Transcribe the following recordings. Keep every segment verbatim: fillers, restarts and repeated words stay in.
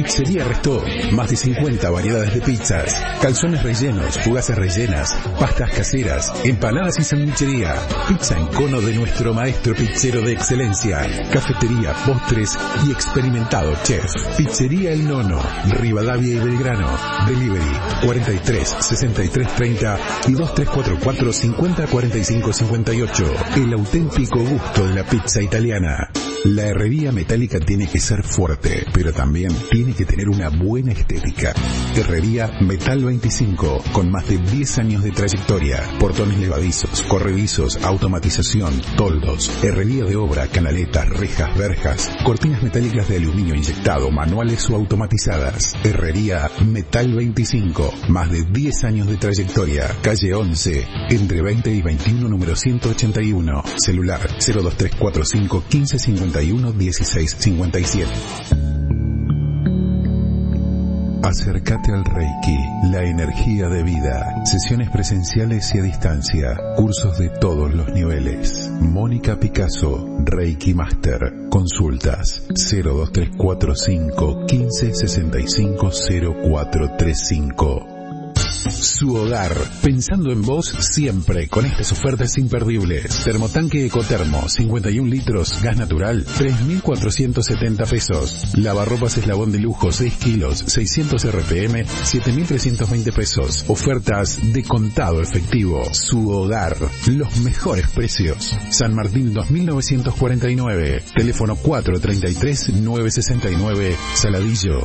Pizzería Restó, más de cincuenta variedades de pizzas, calzones rellenos, fugazas rellenas, pastas caseras, empanadas y sandwichería, pizza en cono de nuestro maestro pizzero de excelencia, cafetería, postres y experimentado chef. Pizzería El Nono, Rivadavia y Belgrano, delivery cuarenta y tres sesenta y tres treinta y dos tres cuatro cuatro cincuenta cuarenta y cinco cincuenta y ocho. El auténtico gusto de la pizza italiana. La herrería metálica tiene que ser fuerte, pero también tiene que tener una buena estética. Herrería Metal veinticinco, con más de diez años de trayectoria. Portones levadizos, corredizos, automatización, toldos, herrería de obra, canaletas, rejas, verjas, cortinas metálicas de aluminio inyectado, manuales o automatizadas. Herrería Metal veinticinco, más de diez años de trayectoria. Calle once, entre veinte y veintiuno, número ciento ochenta y uno. Celular cero dos tres cuatro cinco quince cincuenta y uno dieciséis cincuenta y siete. Acércate al Reiki, la energía de vida. Sesiones presenciales y a distancia. Cursos de todos los niveles. Mónica Picasso, Reiki Master. Consultas cero dos tres cuatro cinco quince sesenta y cinco cero cuatro tres cinco. Su hogar, pensando en vos siempre con estas ofertas imperdibles. Termotanque Ecotermo, cincuenta y un litros, gas natural, tres mil cuatrocientos setenta pesos. Lavarropas Eslabón de lujo, seis kilos, seiscientos R P M, siete mil trescientos veinte pesos. Ofertas de contado efectivo. Su hogar, los mejores precios. San Martín dos mil novecientos cuarenta y nueve, teléfono cuatro treinta y tres nueve sesenta y nueve, Saladillo.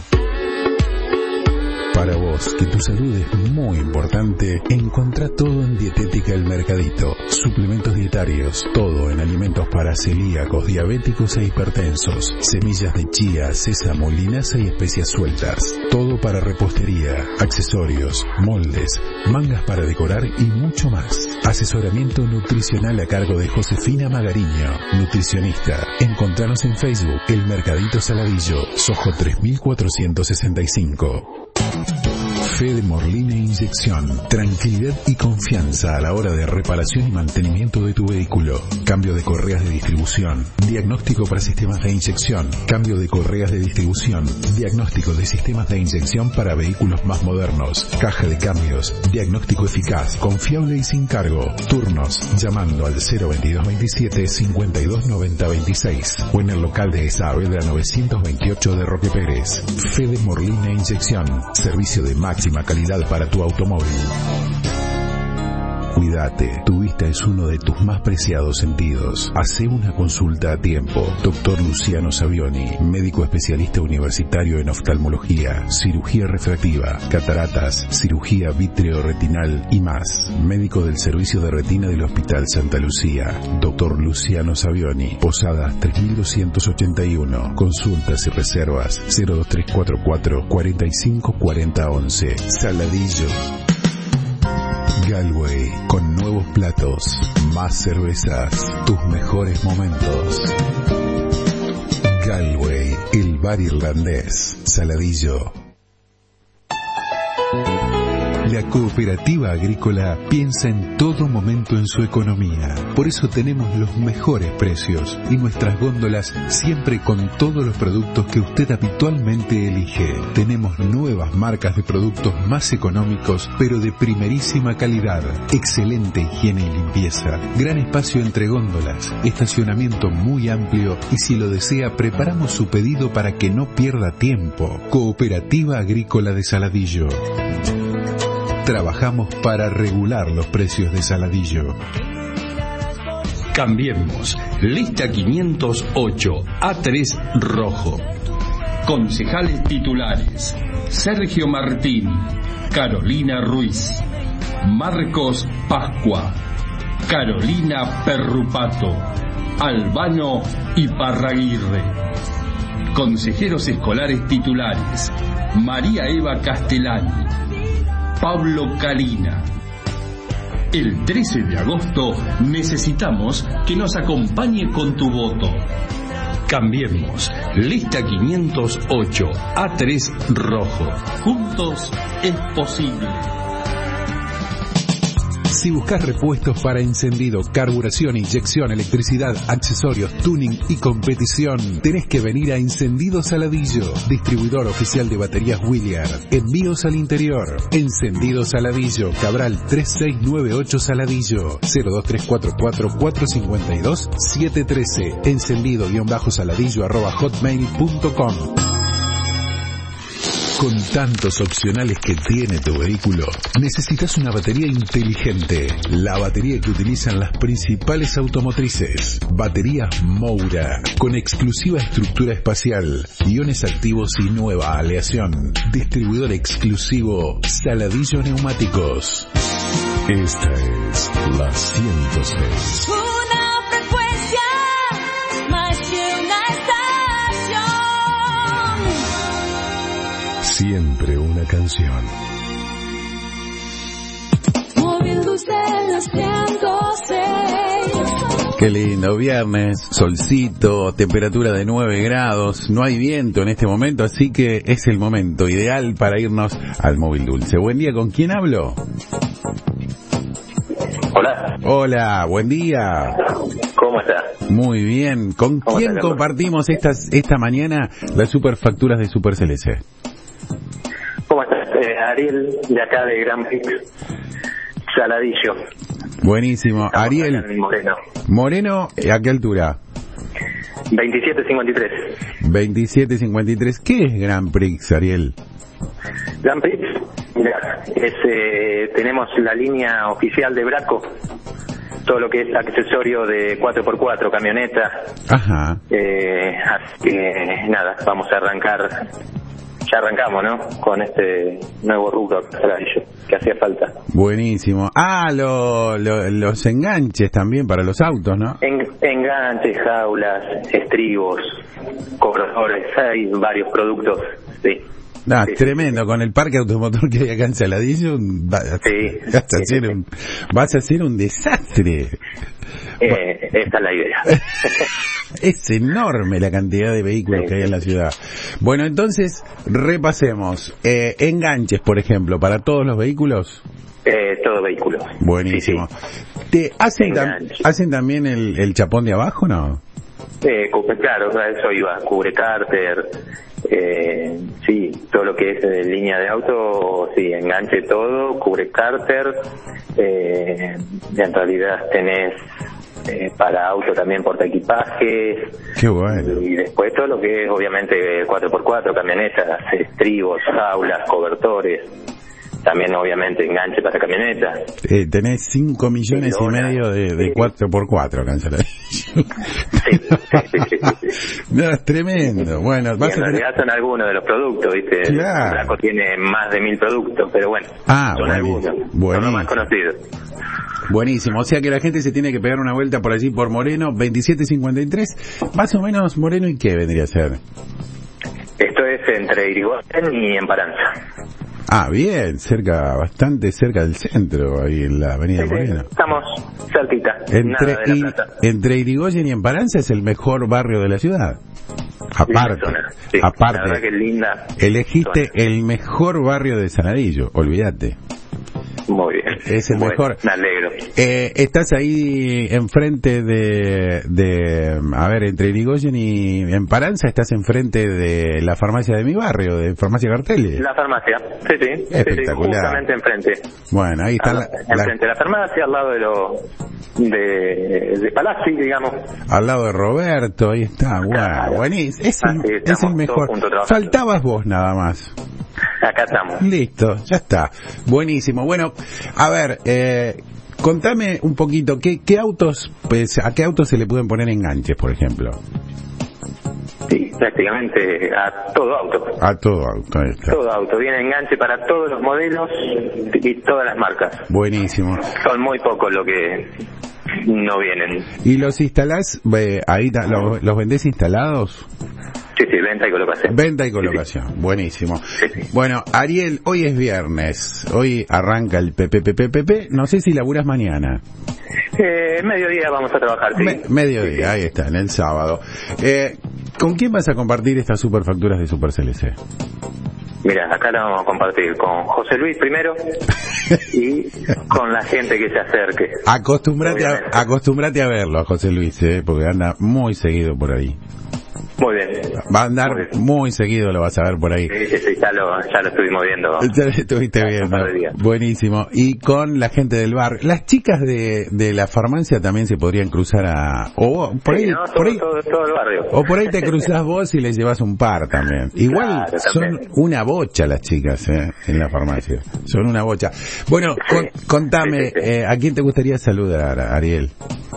Para vos, que tu salud es muy importante, encontrá todo en Dietética El Mercadito. Suplementos dietarios, todo en alimentos para celíacos, diabéticos e hipertensos. Semillas de chía, sésamo, linaza y especias sueltas. Todo para repostería, accesorios, moldes, mangas para decorar y mucho más. Asesoramiento nutricional a cargo de Josefina Magariño, nutricionista. Encontranos en Facebook, El Mercadito Saladillo, Sojo tres mil cuatrocientos sesenta y cinco. Fede Morlina Inyección. Tranquilidad y confianza a la hora de reparación y mantenimiento de tu vehículo. Cambio de correas de distribución. Diagnóstico para sistemas de inyección. Cambio de correas de distribución. Diagnóstico de sistemas de inyección para vehículos más modernos. Caja de cambios. Diagnóstico eficaz, confiable y sin cargo. Turnos llamando al cero veintidós veintisiete cincuenta y dos noventa veintiséis o en el local de Saavedra novecientos veintiocho de Roque Pérez. Fede Morlina Inyección. Servicio de máxima calidad para tu automóvil. Cuídate, tu vista es uno de tus más preciados sentidos. Hacé una consulta a tiempo. Doctor Luciano Savioni, médico especialista universitario en oftalmología, cirugía refractiva, cataratas, cirugía vitreoretinal y más. Médico del servicio de retina del Hospital Santa Lucía. Doctor Luciano Savioni, Posadas tres mil doscientos ochenta y uno. Consultas y reservas cero dos tres cuatro cuatro cuarenta y cinco cuarenta once. Saladillo. Galway, con nuevos platos, más cervezas, tus mejores momentos. Galway, el bar irlandés, Saladillo. La Cooperativa Agrícola piensa en todo momento en su economía. Por eso tenemos los mejores precios y nuestras góndolas siempre con todos los productos que usted habitualmente elige. Tenemos nuevas marcas de productos más económicos, pero de primerísima calidad. Excelente higiene y limpieza. Gran espacio entre góndolas. Estacionamiento muy amplio y si lo desea, preparamos su pedido para que no pierda tiempo. Cooperativa Agrícola de Saladillo. Trabajamos para regular los precios de Saladillo. Cambiemos. Lista quinientos ocho, A tres rojo. Concejales titulares: Sergio Martín, Carolina Ruiz, Marcos Pascua, Carolina Perrupato, Albano Iparraguirre. Consejeros escolares titulares: María Eva Castellani, Pablo Calina. El trece de agosto necesitamos que nos acompañe con tu voto. Cambiemos. Lista quinientos ocho, A tres rojo. Juntos es posible. Si buscas repuestos para encendido, carburación, inyección, electricidad, accesorios, tuning y competición, tenés que venir a Encendido Saladillo, distribuidor oficial de baterías Williard. Envíos al interior. Encendido Saladillo, Cabral tres seis nueve ocho Saladillo, cero dos tres cuatro cuatro cuatro cinco dos siete uno tres, encendido-saladillo arroba hotmail punto com. Con tantos opcionales que tiene tu vehículo, necesitas una batería inteligente. La batería que utilizan las principales automotrices. Baterías Moura, con exclusiva estructura espacial, iones activos y nueva aleación. Distribuidor exclusivo Saladillo Neumáticos. Esta es la ciento seis. Una frecuencia más que una estación. Siempre una canción. Moviéndose en la ciento seis. Qué lindo, viernes, solcito, temperatura de nueve grados, no hay viento en este momento, así que es el momento ideal para irnos al Móvil Dulce. Buen día, ¿con quién hablo? Hola. Hola, buen día. ¿Cómo está? Muy bien. ¿Con quién está, compartimos estas, esta mañana las superfacturas de Super C L C? ¿Cómo estás? Eh, Ariel, de acá de Gran Prix, Saladillo. Buenísimo. Estamos Ariel. acá en Moreno. Moreno, ¿a qué altura? veintisiete cincuenta y tres. veintisiete cincuenta y tres. ¿Qué es Gran Prix, Ariel? Gran Prix, mira, es, eh, tenemos la línea oficial de Braco, todo lo que es accesorio de cuatro por cuatro, camioneta. Ajá. Eh, así que nada, vamos a arrancar. Ya arrancamos, ¿no? Con este nuevo rubro que hacía falta. Buenísimo. Ah, lo, lo, los enganches también para los autos, ¿no? En, enganches, jaulas, estribos, cobradores, hay varios productos, sí. Ah, sí, tremendo, sí. Con el parque automotor que hay acá en Saladillo, vas, Sí, vas, a, sí, hacer sí. Un, vas a hacer un desastre. Eh, esta es la idea. Es enorme la cantidad de vehículos Sí, que hay en la sí. ciudad. Bueno, entonces, repasemos. Eh, enganches, por ejemplo, para todos los vehículos. Eh, todo vehículo. Buenísimo. Sí, sí. ¿Te hacen, tam- Enganche. ¿Hacen también el, el chapón de abajo, no? Eh, cu- claro, a eso iba, cubre cárter, eh, sí, todo lo que es eh, línea de auto, sí, enganche todo, cubre cárter, eh, en realidad tenés eh, para auto también portaequipajes, Qué bueno. y después todo lo que es obviamente cuatro por cuatro, camionetas, estribos, jaulas, cobertores, también obviamente enganche para camionetas. Eh, tenés cinco millones y Lona, medio de, de sí. cuatro por cuatro acá en Saladillo. Sí, sí, sí, sí, sí. No, es tremendo. Bueno, Y vas en a tener... realidad son algunos de los productos, ¿viste? Claro. Braco tiene más de mil productos, pero bueno, Ah, son buenísimo, algunos, son buenísimo. los más conocidos. Buenísimo, o sea que la gente se tiene que pegar una vuelta por allí por Moreno, veintisiete cincuenta y tres, más o menos Moreno, ¿y qué vendría a ser? Esto es entre Irigoyen y Emparanza. Ah, bien, cerca, bastante cerca del centro, ahí en la avenida Sí, sí, Moreno. estamos cerquita, Entre, nada de y- La Plata. entre Irigoyen y Emparanza es el mejor barrio de la ciudad. Aparte, Linda zona, sí, aparte, la verdad que es linda. elegiste zona. el mejor barrio de Saladillo, olvídate. Muy bien. Es el Bueno, mejor. Me alegro. Eh, estás ahí enfrente de, de, a ver, entre Irigoyen y Emparanza, estás enfrente de la farmacia de mi barrio, de Farmacia Cartelli. La farmacia, sí, sí. sí, sí, Espectacular. justamente enfrente. Bueno, ahí está Al- la- la- enfrente de la farmacia, al lado de lo de, de Palazzi, digamos. al lado de Roberto, ahí está, wow, Claro. buenísimo, es, el- Así es estamos el mejor. todos juntos trabajando. Faltabas vos nada más. Acá estamos. Listo, ya está. Buenísimo. Bueno, a ver, eh, contame un poquito, ¿qué, qué autos, pues, a qué autos se le pueden poner enganches, por ejemplo? Sí, prácticamente a todo auto. A todo auto, ahí está. Todo auto. Viene enganche para todos los modelos y todas las marcas. Buenísimo. Son muy pocos los que no vienen. ¿Y los instalás, eh, ahí ta- los, los vendés instalados? Sí, sí, venta y colocación. Venta y colocación, buenísimo. Sí, sí. Bueno, Ariel, hoy es viernes, hoy arranca el P P P P P P, no sé si laburas mañana. Eh, mediodía vamos a trabajar, sí. Me- mediodía, ahí está, en el sábado. Eh, ¿Con quién vas a compartir estas superfacturas de Super C L C? Mira, acá lo vamos a compartir con José Luis primero y con la gente que se acerque. Acostúmbrate a, acostúmbrate a verlo a José Luis, ¿eh? Porque anda muy seguido por ahí. Muy bien. Va a andar muy, muy seguido, lo vas a ver por ahí. Sí, sí, sí, ya lo, ya lo estuvimos viendo. Ya lo estuviste viendo. Buenísimo. Y con la gente del bar. Las chicas de, de la farmacia también se podrían cruzar a... O por sí, ahí, no, todo, por ahí todo, todo el barrio. O por ahí te cruzás vos y les llevas un par también. Igual claro, son también. una bocha las chicas, ¿eh? En la farmacia. Son una bocha. Bueno, con, contame, Sí, sí, sí. Eh, ¿a quién te gustaría saludar, Ariel?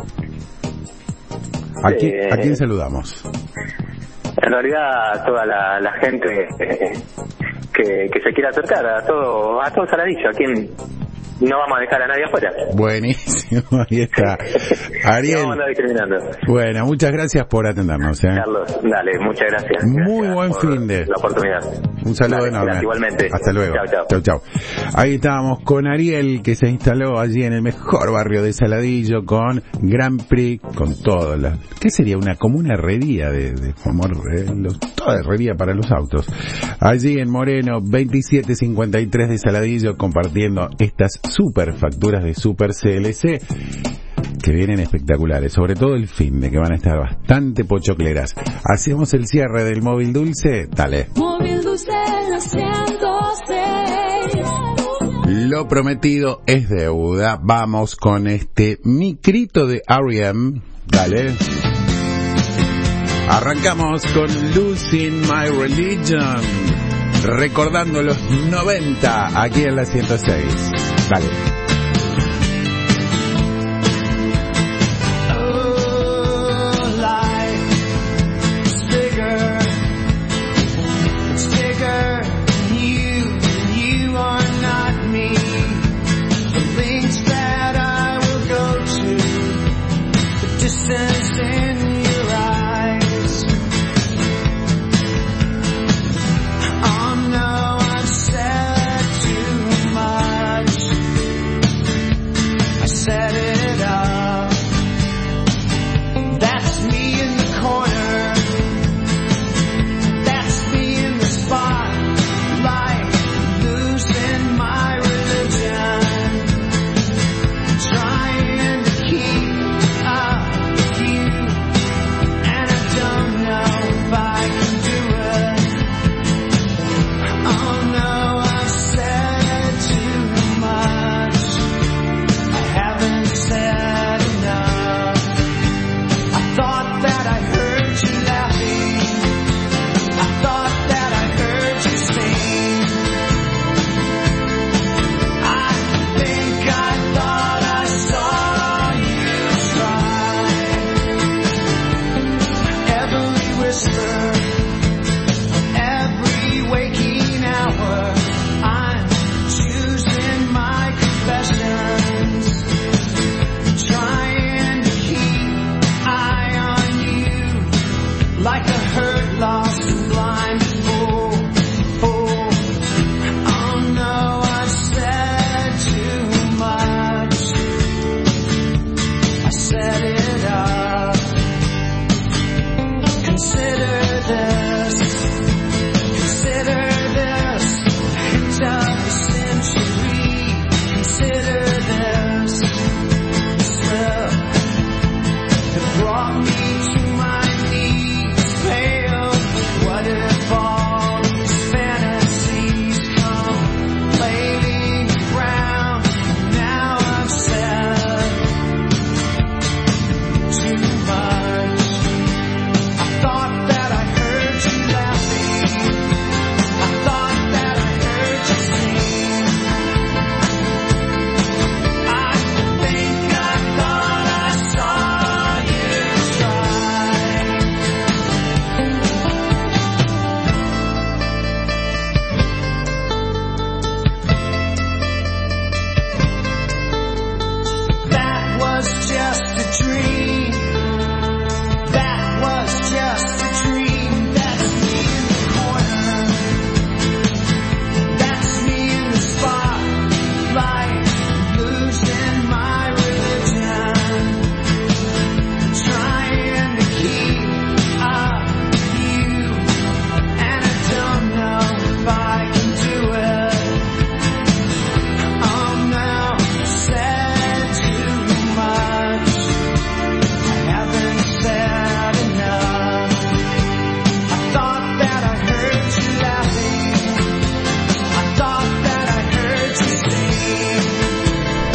¿A, quién, Eh, ¿A quién saludamos? En realidad, toda la, la gente eh, que, que se quiera acercar, a todo a todo Saladillo, a quien no vamos a dejar a nadie afuera. Buenísimo, ahí está. Ariel. No vamos a andar discriminando. Bueno, muchas gracias por atendernos, ¿eh? Carlos, dale, muchas gracias. Muy Gracias buen por fin de. la oportunidad. Un saludo Dale, enorme. gracias, igualmente. Hasta luego. Chao, chao. Chau, chau. Ahí estábamos con Ariel, que se instaló allí en el mejor barrio de Saladillo, con Grand Prix, con todo. La, ¿qué sería? Una como una herrería de, de como eh, los, toda herrería para los autos. Allí en Moreno, veintisiete cincuenta y tres de Saladillo, compartiendo estas super facturas de Super C L C. Que vienen espectaculares, sobre todo el fin de que van a estar bastante pochocleras. Hacemos el cierre del móvil dulce, dale. Móvil Dulce la ciento seis. Lo prometido es deuda. Vamos con este micrito de R E M, dale. Arrancamos con Losing My Religion, recordando los noventa aquí en la ciento seis, dale. Oh no, I've said too much.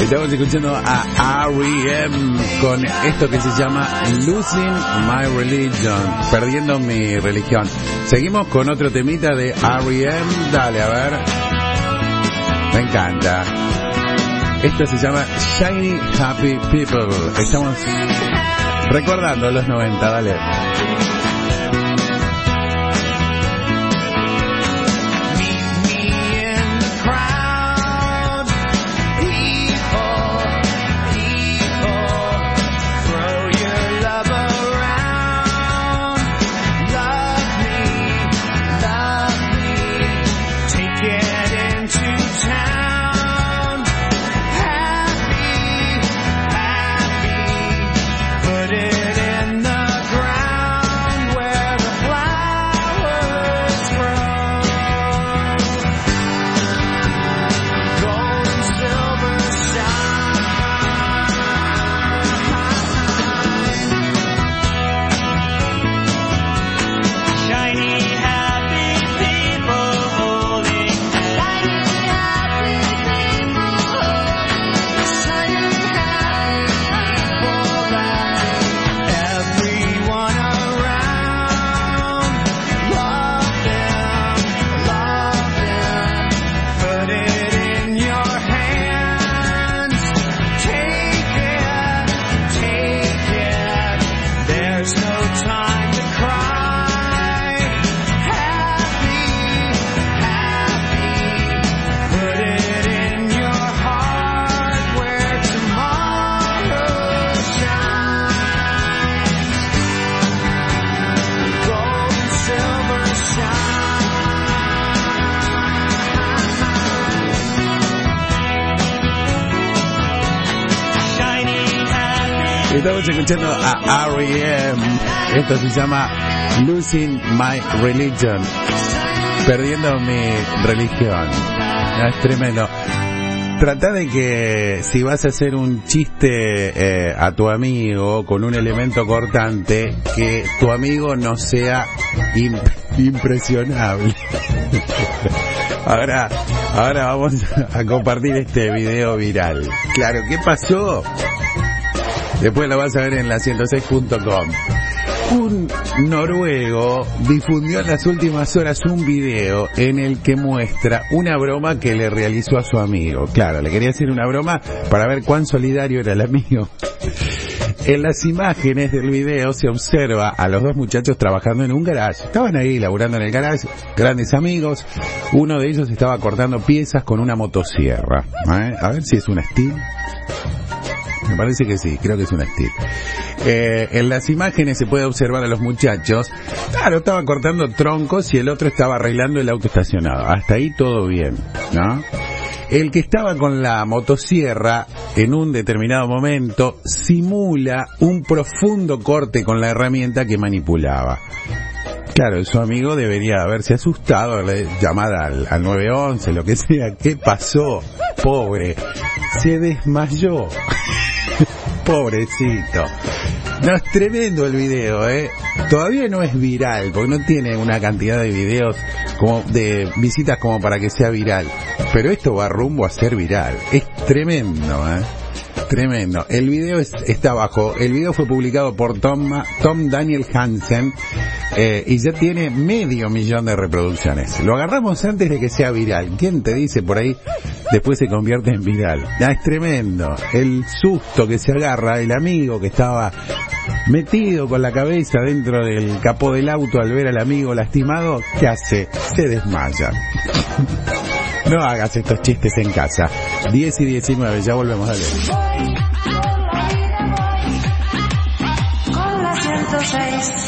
Estamos escuchando a R E M con esto que se llama Losing My Religion, perdiendo mi religión. Seguimos con otro temita de R E M. Dale, a ver. Me encanta. Esto se llama Shiny Happy People. Estamos recordando los noventa, dale. Estamos escuchando a R E M. Esto se llama Losing My Religion, perdiendo mi religión. Es tremendo. Trata de que si vas a hacer un chiste eh, a tu amigo con un elemento cortante, que tu amigo no sea imp- impresionable. Ahora, ahora vamos a compartir este video viral. Claro, ¿qué pasó? Después lo vas a ver en la ciento seis punto com. Un noruego difundió en las últimas horas un video en el que muestra una broma que le realizó a su amigo. Claro, le quería hacer una broma para ver cuán solidario era el amigo. En las imágenes del video se observa a los dos muchachos trabajando en un garage. Estaban ahí laburando en el garage, grandes amigos. Uno de ellos estaba cortando piezas con una motosierra. ¿Eh? A ver si es un Steel. Me parece que sí, creo que es un Steel. Eh, en las imágenes se puede observar a los muchachos. Claro, estaban cortando troncos y el otro estaba arreglando el auto estacionado. Hasta ahí todo bien, ¿no? El que estaba con la motosierra en un determinado momento simula un profundo corte con la herramienta que manipulaba. Claro, su amigo debería haberse asustado, haberle llamado al, al nueve once, lo que sea. ¿Qué pasó? Pobre. Se desmayó. Pobrecito. No, es tremendo el video, ¿eh? Todavía no es viral, porque no tiene una cantidad de videos como de visitas como para que sea viral. Pero esto va rumbo a ser viral. Es tremendo, ¿eh? Tremendo. El video es, está abajo. El video fue publicado por Tom, Tom Daniel Hansen eh, y ya tiene medio millón de reproducciones. Lo agarramos antes de que sea viral. ¿Quién te dice por ahí después se convierte en viral? Ah, es tremendo. El susto que se agarra el amigo que estaba metido con la cabeza dentro del capó del auto al ver al amigo lastimado. ¿Qué hace? Se desmaya. No hagas estos chistes en casa. diez y diecinueve, ya volvemos, dale. Con la ciento seis.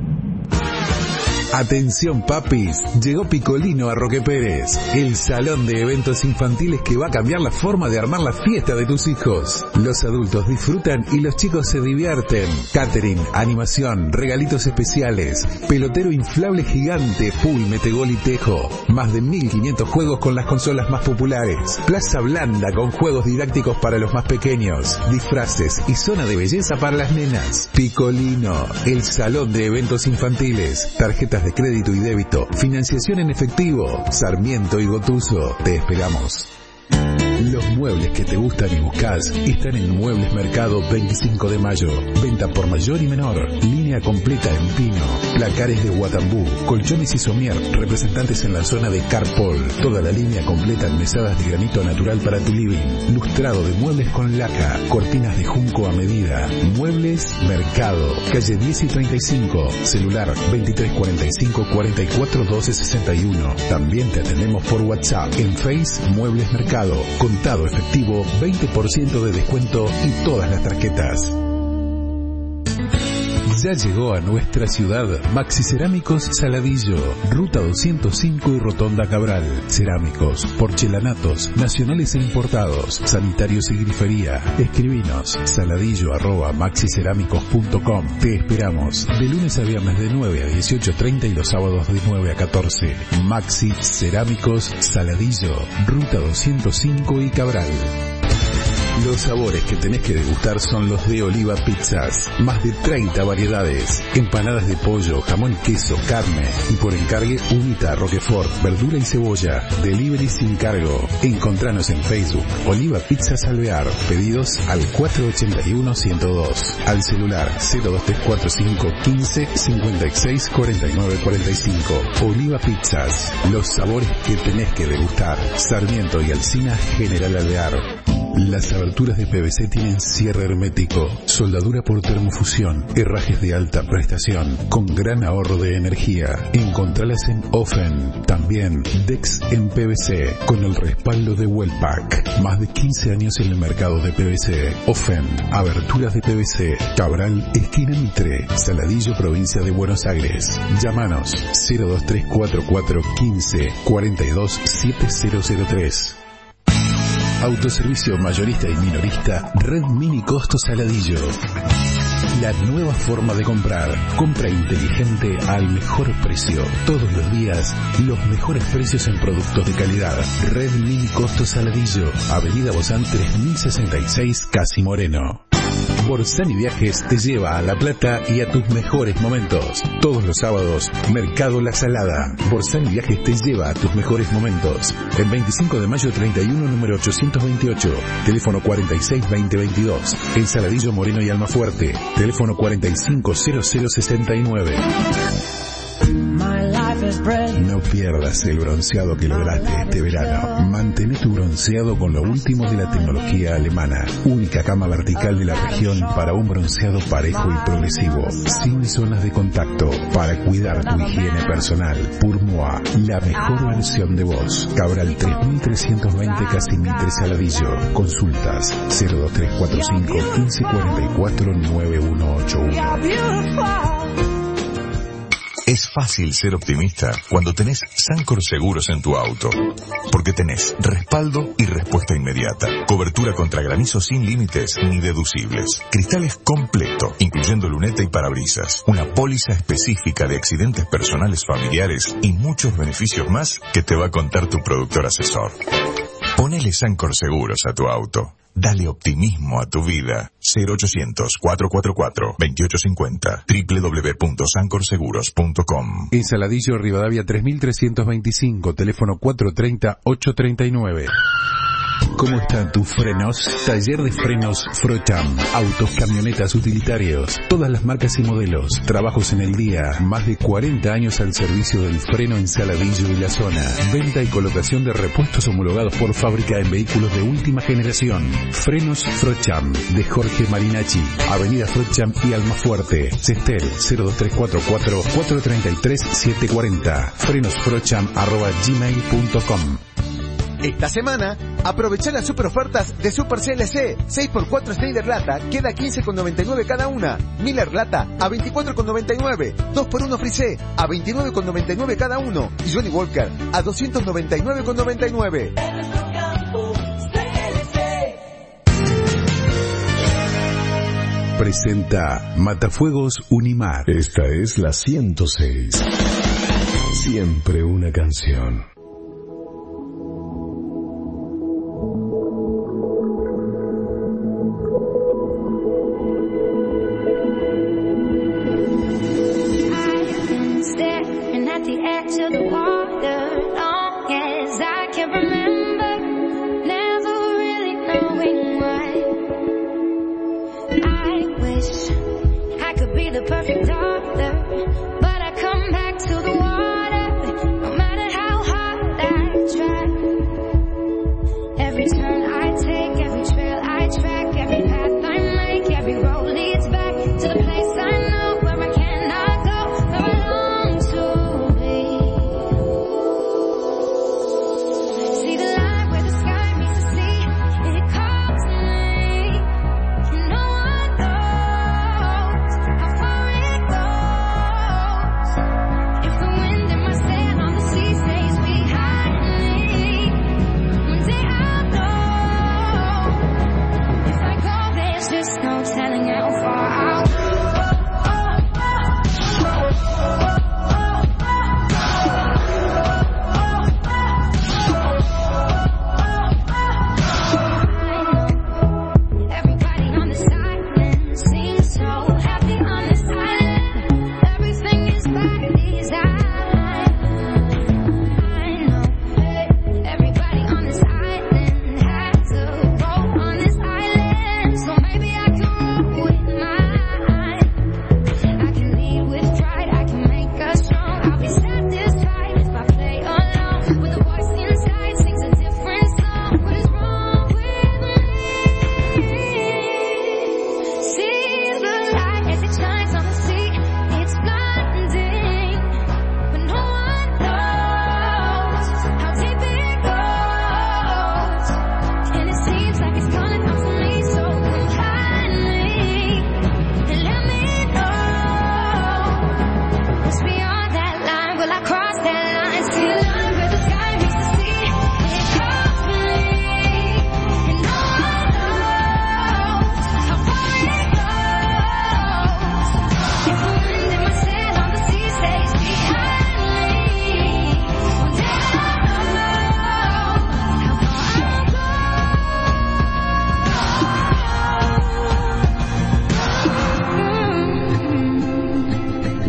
Atención papis, llegó Picolino a Roque Pérez, el salón de eventos infantiles que va a cambiar la forma de armar la fiesta de tus hijos. Los adultos disfrutan y los chicos se divierten. Catering, animación, regalitos especiales, pelotero inflable gigante, pool, metegol y tejo. Más de mil quinientos juegos con las consolas más populares. Plaza blanda con juegos didácticos para los más pequeños. Disfraces y zona de belleza para las nenas. Picolino, el salón de eventos infantiles. Tarjetas de crédito y débito, financiación en efectivo, Sarmiento y Gotuso. Te esperamos. Los muebles que te gustan y buscas están en Muebles Mercado veinticinco de mayo. Venta por mayor y menor. Línea completa en pino. Placares de Guatambú. Colchones y somier. Representantes en la zona de Carpol. Toda la línea completa en mesadas de granito natural para tu living. Lustrado de muebles con laca. Cortinas de junco a medida. Muebles Mercado. Calle diez y treinta y cinco. Celular veintitrés cuarenta y cinco cuarenta y cuatro doce sesenta y uno. También te atendemos por WhatsApp. En Face Muebles Mercado. Contado efectivo, veinte por ciento de descuento y todas las tarjetas. Ya llegó a nuestra ciudad Maxi Cerámicos Saladillo, Ruta doscientos cinco y Rotonda Cabral. Cerámicos, porcelanatos, nacionales e importados, sanitarios y grifería. Escribinos saladillo arroba maxicerámicos punto com. Te esperamos de lunes a viernes de nueve a dieciocho treinta y los sábados de nueve a catorce. Maxi Cerámicos Saladillo, Ruta doscientos cinco y Cabral. Los sabores que tenés que degustar son los de Oliva Pizzas. Más de treinta variedades. Empanadas de pollo, jamón y queso, carne. Y por encargue, humita, roquefort, verdura y cebolla. Delivery sin cargo. Encontranos en Facebook. Oliva Pizzas Alvear. Pedidos al cuatro ochenta y uno ciento dos. Al celular cero dos tres cuatro cinco quince cincuenta y seis cuarenta y nueve cuarenta y cinco. Oliva Pizzas. Los sabores que tenés que degustar. Sarmiento y Alsina, General Alvear. Las aberturas de P V C tienen cierre hermético, soldadura por termofusión, herrajes de alta prestación, con gran ahorro de energía. Encontralas en Ofen. También Dex en P V C, con el respaldo de Wellpack. Más de quince años en el mercado de P V C. Ofen, aberturas de P V C. Cabral, esquina Mitre, Saladillo, provincia de Buenos Aires. Llámanos cero dos tres cuatro cuatro quince cuarenta y dos siete cero cero tres. Autoservicio mayorista y minorista Red Mini Costo Saladillo. La nueva forma de comprar. Compra inteligente al mejor precio. Todos los días, los mejores precios en productos de calidad. Red Mini Costo Saladillo. Avenida Bozán tres mil sesenta y seis, Casi Moreno. Borsani Viajes te lleva a La Plata y a tus mejores momentos. Todos los sábados, Mercado La Salada. Borsani Viajes te lleva a tus mejores momentos. El veinticinco de mayo treinta y uno, número ochocientos veintiocho. Teléfono cuarenta y seis veinte veintidós. En Saladillo, Moreno y Almafuerte. Teléfono cuarenta y cinco cero cero sesenta y nueve. No pierdas el bronceado que lograste este verano. Mantén tu bronceado con lo último de la tecnología alemana. Única cama vertical de la región para un bronceado parejo y progresivo. Sin zonas de contacto. Para cuidar tu higiene personal. Pour Moi, la mejor versión de vos. Cabral tres mil trescientos veinte, Casi Mitre, Saladillo. Consultas cero dos tres cuatro cinco quince cuarenta y cuatro nueve uno ocho uno. Es fácil ser optimista cuando tenés Sancor Seguros en tu auto. Porque tenés respaldo y respuesta inmediata. Cobertura contra granizo sin límites ni deducibles. Cristales completo, incluyendo luneta y parabrisas. Una póliza específica de accidentes personales familiares y muchos beneficios más que te va a contar tu productor asesor. Ponele Sancor Seguros a tu auto. Dale optimismo a tu vida. cero ochocientos, cuatrocientos cuarenta y cuatro, veintiocho cincuenta. doble u doble u doble u punto sancor seguros punto com. En Saladillo, Rivadavia tres mil trescientos veinticinco. Teléfono cuatro tres cero, ocho tres nueve. ¿Cómo están tus frenos? Taller de frenos Frocham. Autos, camionetas, utilitarios. Todas las marcas y modelos. Trabajos en el día. Más de cuarenta años al servicio del freno en Saladillo y la zona. Venta y colocación de repuestos homologados por fábrica en vehículos de última generación. Frenos Frocham. De Jorge Marinacci. Avenida Frocham y Almafuerte. Cestel cero dos tres cuatro cuatro cuatro tres tres siete cuatro cero. frenosfrocham arroba gmail punto com. Esta semana, aprovecha las super ofertas de Super C L C. seis por cuatro Schneider Lata, queda a quince con noventa y nueve cada una. Miller Lata, a veinticuatro con noventa y nueve. dos por uno Frisé, a veintinueve con noventa y nueve cada uno. Y Johnny Walker, a doscientos noventa y nueve con noventa y nueve. Presenta Matafuegos Unimar. Esta es la ciento seis. Siempre una canción. To the water, long as I can remember, never really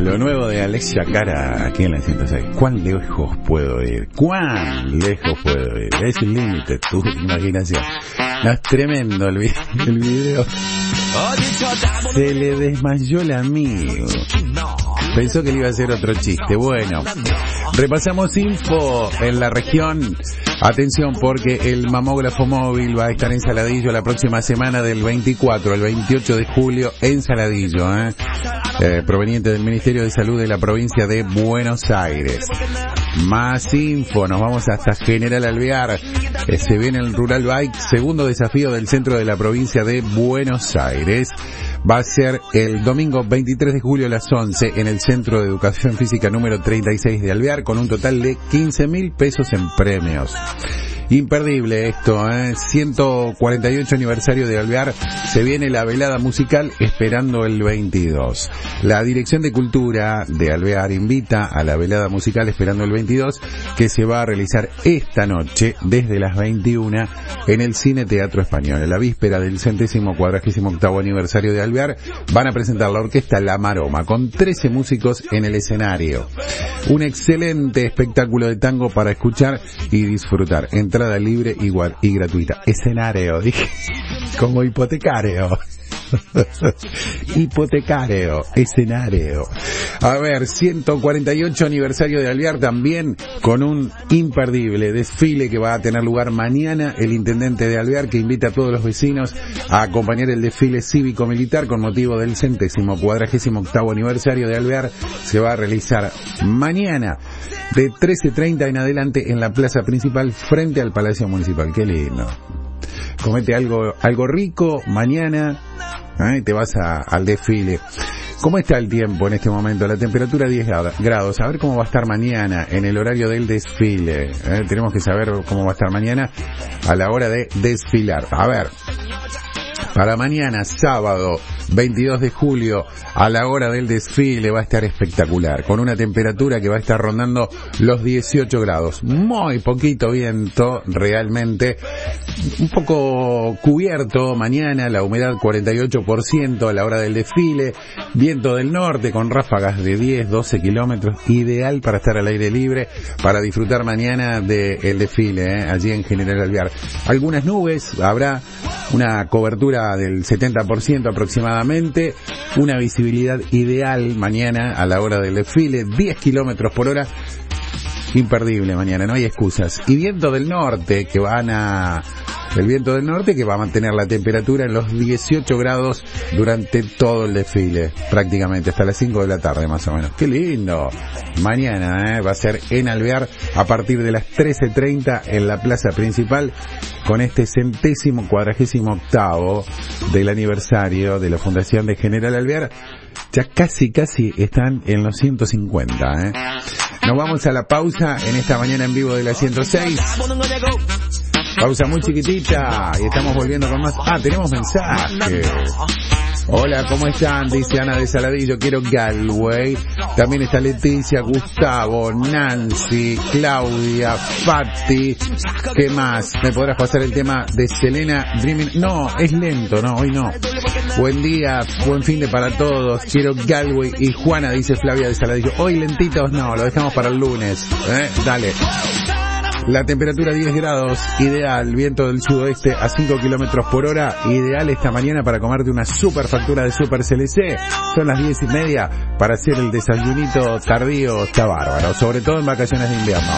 Lo nuevo de Alessia Cara aquí en la ciento seis. ¿Cuán lejos puedo ir? ¿Cuán lejos puedo ir? Es el límite, tu imaginación. No, es tremendo el, vi- el video. Se le desmayó el amigo. Pensó que le iba a hacer otro chiste. Bueno, repasamos info en la región. Atención, porque el mamógrafo móvil va a estar en Saladillo la próxima semana del veinticuatro al veintiocho de julio en Saladillo, ¿eh? Eh, proveniente del Ministerio de Salud de la provincia de Buenos Aires. Más info, nos vamos hasta General Alvear. Eh, se viene el Rural Bike, segundo desafío del centro de la provincia de Buenos Aires. Va a ser el domingo veintitrés de julio a las once en el Centro de Educación Física número treinta y seis de Alvear, con un total de quince mil pesos en premios. Imperdible esto, ¿eh? ciento cuarenta y ocho aniversario de Alvear. Se viene la velada musical esperando el veintidós. La Dirección de Cultura de Alvear invita a la velada musical esperando el veintidós, que se va a realizar esta noche desde las veintiuna en el Cine Teatro Español. En la víspera del centésimo cuadragésimo octavo aniversario de Alvear van a presentar la orquesta La Maroma con trece músicos en el escenario. Un excelente espectáculo de tango para escuchar y disfrutar. Entrada libre, igual y gratuita. Escenario, dije, como hipotecario. Hipotecario, escenario. A ver, ciento cuarenta y ocho aniversario de Alvear, también con un imperdible desfile que va a tener lugar mañana. El intendente de Alvear, que invita a todos los vecinos a acompañar el desfile cívico-militar con motivo del centésimo cuadragésimo octavo aniversario de Alvear, se va a realizar mañana de trece treinta en adelante en la plaza principal frente al Palacio Municipal. Qué lindo. Comete algo, algo rico mañana, ¿eh? Te vas a, al desfile. ¿Cómo está el tiempo en este momento? La temperatura diez grados. A ver cómo va a estar mañana en el horario del desfile. ¿eh? Tenemos que saber cómo va a estar mañana a la hora de desfilar. A ver. Para mañana, sábado, veintidós de julio, a la hora del desfile va a estar espectacular, con una temperatura que va a estar rondando los dieciocho grados. Muy poquito viento, realmente. Un poco cubierto mañana, la humedad cuarenta y ocho por ciento a la hora del desfile. Viento del norte con ráfagas de diez, doce kilómetros. Ideal para estar al aire libre, para disfrutar mañana del desfile, ¿eh? allí en General Alvear. Algunas nubes, habrá una cobertura del setenta por ciento aproximadamente, una visibilidad ideal mañana a la hora del desfile, diez kilómetros por hora, imperdible mañana, no hay excusas. Y viento del norte que van a... El viento del norte que va a mantener la temperatura en los dieciocho grados durante todo el desfile, prácticamente hasta las cinco de la tarde más o menos. ¡Qué lindo! Mañana ¿eh? va a ser en Alvear a partir de las trece treinta en la plaza principal, con este centésimo cuadragésimo octavo del aniversario de la Fundación de General Alvear. Ya casi, casi están en los ciento cincuenta. ¿eh? Nos vamos a la pausa en esta mañana en vivo de la ciento seis. Pausa muy chiquitita y estamos volviendo con más. Ah, tenemos mensajes. Hola, ¿cómo están? Dice Ana de Saladillo, quiero Galway. También está Leticia, Gustavo, Nancy, Claudia, Fati. ¿Qué más? ¿Me podrás pasar el tema de Selena Dreaming? No, es lento, no, hoy no. Buen día, buen fin de para todos. Quiero Galway y Juana, dice Flavia de Saladillo. Hoy lentitos, no, lo dejamos para el lunes. ¿Eh? Dale. La temperatura diez grados, ideal, viento del sudoeste a cinco kilómetros por hora, ideal esta mañana para comerte una super factura de Super C L C. Son las diez y media para hacer el desayunito tardío, está bárbaro, sobre todo en vacaciones de invierno.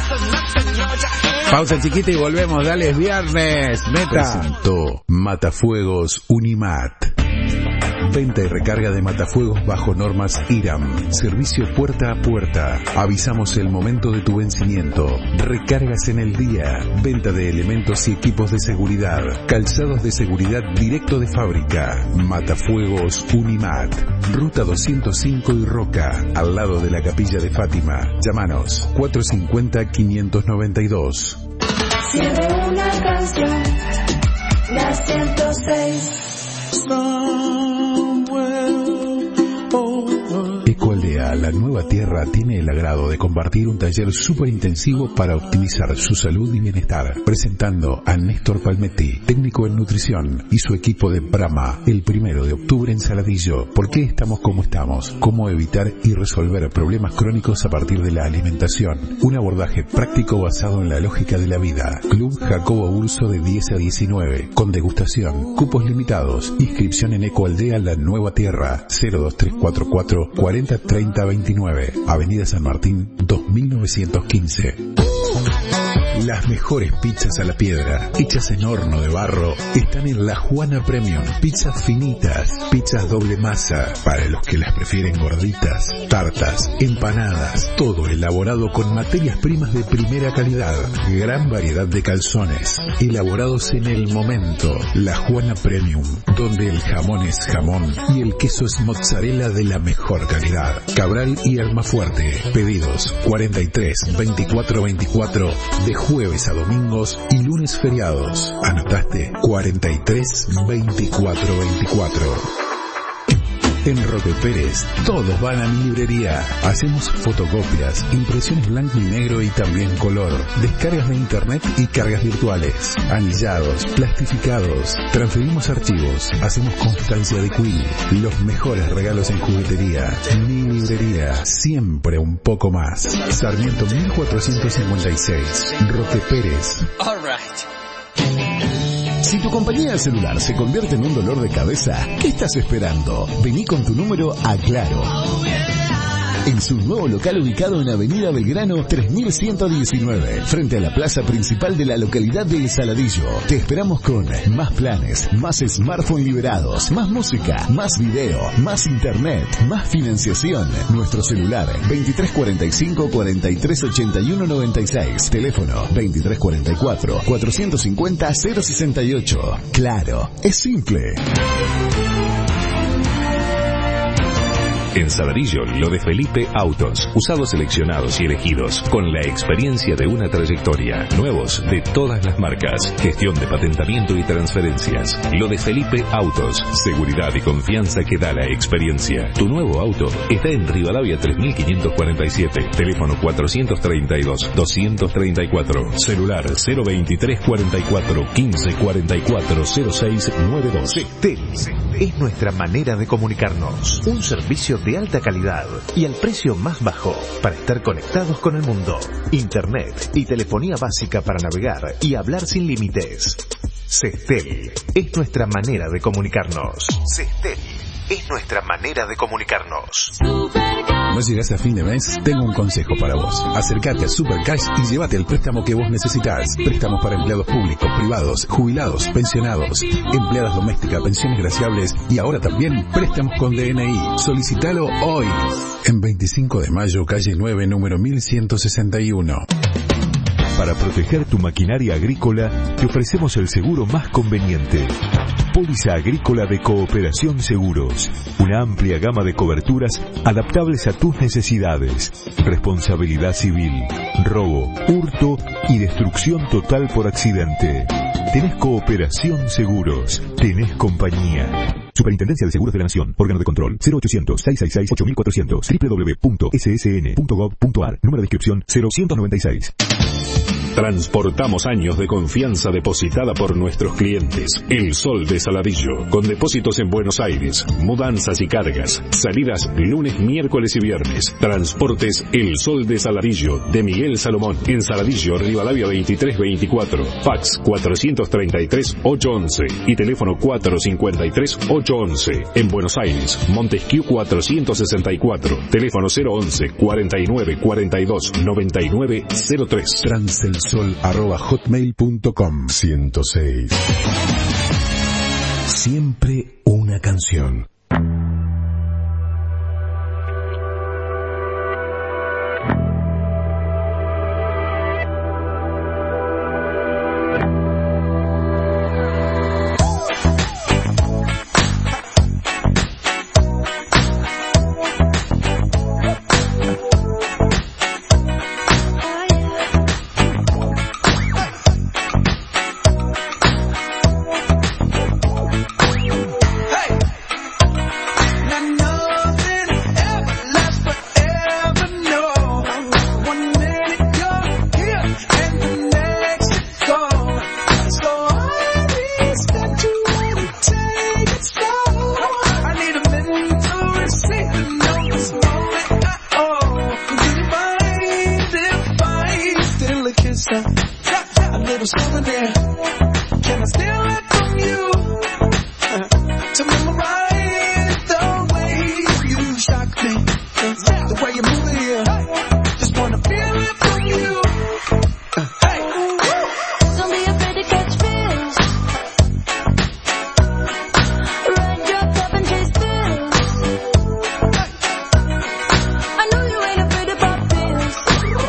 Pausa chiquita y volvemos, dale, es viernes, meta. Presentó Matafuegos Unimat. Venta y recarga de matafuegos bajo normas IRAM. Servicio puerta a puerta. Avisamos el momento de tu vencimiento. Recargas en el día. Venta de elementos y equipos de seguridad. Calzados de seguridad directo de fábrica. Matafuegos Unimat. Ruta doscientos cinco y Roca, al lado de la Capilla de Fátima. Llámanos cuatrocientos cincuenta, quinientos noventa y dos. Siempre una canción, la ciento seis. Ecoaldea, la La Nueva Tierra tiene el agrado de compartir un taller súper intensivo para optimizar su salud y bienestar, presentando a Néstor Palmetti, técnico en nutrición, y su equipo de Brahma, el primero de octubre en Saladillo. ¿Por qué estamos como estamos? ¿Cómo evitar y resolver problemas crónicos a partir de la alimentación? Un abordaje práctico basado en la lógica de la vida. Club Jacobo Urso de diez a diecinueve, con degustación, cupos limitados, inscripción en Ecoaldea La Nueva Tierra, cero dos tres cuatro cuatro cuarenta treinta veintinueve, Avenida San Martín dos mil novecientos quince. Las mejores pizzas a la piedra, hechas en horno de barro, están en La Juana Premium. Pizzas finitas, pizzas doble masa, para los que las prefieren gorditas, tartas, empanadas, todo elaborado con materias primas de primera calidad. Gran variedad de calzones, elaborados en el momento. La Juana Premium, donde el jamón es jamón y el queso es mozzarella de la mejor calidad. Cabral y Almafuerte. Pedidos cuarenta y tres veinticuatro veinticuatro de jueves a domingos y lunes feriados. ¿Anotaste? cuarenta y tres veinticuatro veinticuatro. En Roque Pérez, todos van a mi librería. Hacemos fotocopias, impresiones blanco y negro y también color, descargas de internet y cargas virtuales, anillados, plastificados, transferimos archivos, hacemos constancia de quill, los mejores regalos en juguetería. Mi librería, siempre un poco más. Sarmiento mil cuatrocientos cincuenta y seis, Roque Pérez. All right. Si tu compañía de celular se convierte en un dolor de cabeza, ¿qué estás esperando? Vení con tu número a Claro. En su nuevo local ubicado en Avenida Belgrano tres mil ciento diecinueve, frente a la plaza principal de la localidad de El Saladillo. Te esperamos con más planes, más smartphone liberados, más música, más video, más internet, más financiación. Nuestro celular veintitrés cuarenta y cinco cuarenta y tres ochenta y uno noventa y seis. Teléfono veintitrés cuarenta y cuatro cuatrocientos cincuenta cero sesenta y ocho. Claro, es simple. En Saladillo, lo de Felipe Autos. Usados seleccionados y elegidos, con la experiencia de una trayectoria. Nuevos de todas las marcas. Gestión de patentamiento y transferencias. Lo de Felipe Autos. Seguridad y confianza que da la experiencia. Tu nuevo auto está en Rivadavia tres mil quinientos cuarenta y siete. Teléfono cuatrocientos treinta y dos doscientos treinta y cuatro. Celular cero veintitrés cuarenta y cuatro quince cuarenta y cuatro cero seis noventa y dos. Cetel es nuestra manera de comunicarnos. Un servicio de alta calidad y al precio más bajo para estar conectados con el mundo. Internet y telefonía básica para navegar y hablar sin límites. Cetel es nuestra manera de comunicarnos. Cetel es nuestra manera de comunicarnos. ¿No llegas a fin de mes? Tengo un consejo para vos. Acércate a Supercash y llévate el préstamo que vos necesitas. Préstamos para empleados públicos, privados, jubilados, pensionados, empleadas domésticas, pensiones graciables y ahora también préstamos con D N I. Solicítalo hoy. En veinticinco de mayo, calle nueve, número mil ciento sesenta y uno. Para proteger tu maquinaria agrícola, te ofrecemos el seguro más conveniente. Póliza Agrícola de Cooperación Seguros. Una amplia gama de coberturas adaptables a tus necesidades. Responsabilidad civil, robo, hurto y destrucción total por accidente. Tenés Cooperación Seguros. Tenés compañía. Superintendencia de Seguros de la Nación. Órgano de control cero ochocientos, seiscientos sesenta y seis, ocho mil cuatrocientos. doble u doble u doble u punto s s n punto gov punto a r. Número de inscripción cero ciento noventa y seis. Transportamos años de confianza depositada por nuestros clientes. El Sol de Saladillo, con depósitos en Buenos Aires, mudanzas y cargas, salidas lunes, miércoles y viernes. Transportes El Sol de Saladillo, de Miguel Salomón, en Saladillo, Rivadavia veintitrés veinticuatro, fax cuatrocientos treinta y tres, ochocientos once y teléfono cuatrocientos cincuenta y tres, ochocientos once. En Buenos Aires, Montesquieu cuatrocientos sesenta y cuatro, teléfono cero once, cuarenta y nueve, cuarenta y dos, noventa y nueve, cero tres. Transelsol arroba hotmail punto com. ciento seis. Siempre una canción. memorize the way you shock me, the way you move it here. Just wanna feel it from you. Hey, don't be afraid to catch feels. Ride your cup and chase thrills. I know you ain't afraid of pop pills.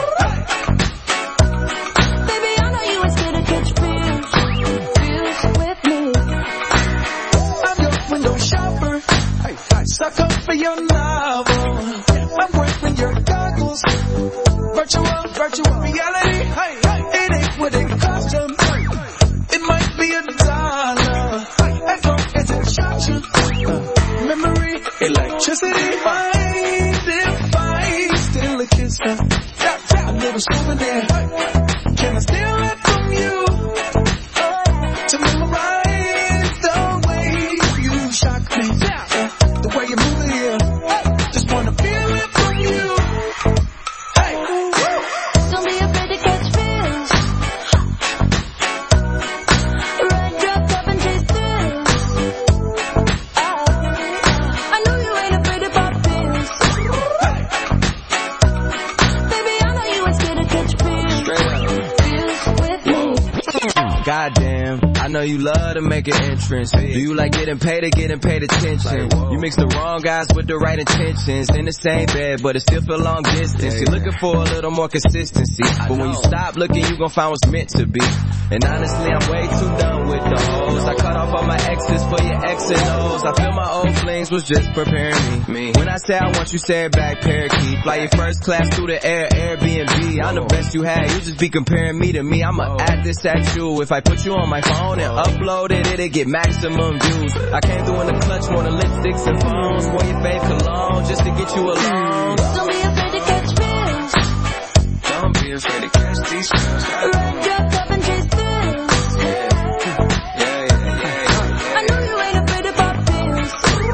Baby, I know you ain't scared to catch feels. Feels with me. I'm your window shopper. Suck up for your novel. I'm wearing your goggles. Virtual, virtual reality. It ain't what it cost you. It might be a dollar. As long as it shot you. Memory, electricity. Mind if I steal a kiss? A little souvenir. Can I steal it from you? To memorize the way you shock me. The way you move it here. Just wanna feel it from you. Hey, don't be afraid to catch feels. Ride your cup and chase thrills. I know you ain't afraid of pop pills. Baby, I know you ain't scared to catch feels. Feels with me. Goddamn, I know you love to make an entrance. Do you like getting paid or getting paid attention? You mix the wrong guys with the right intentions. In the same bed, but it still feel long distance. You're looking for a little more consistency. But when you stop looking, you gon' find what's meant to be. And honestly, I'm way too done with the hoes. I cut off all my exes for your X and O's. I feel my old flings was just preparing me. When I say I want you, say it back, parakeet. Fly your first class through the air, Airbnb. I'm the best you had, you just be comparing me to me. I'ma add this at you. If I put you on my phone and upload it, it'll get maximum views. I came through in the clutch, more than lipsticks and phones. Wore your fave cologne just to get you alone. Don't be afraid to catch feels. Don't be afraid to catch these feels. Ride your cup and chase thrills. Yeah, yeah, yeah, yeah. I know you ain't afraid of pop pills.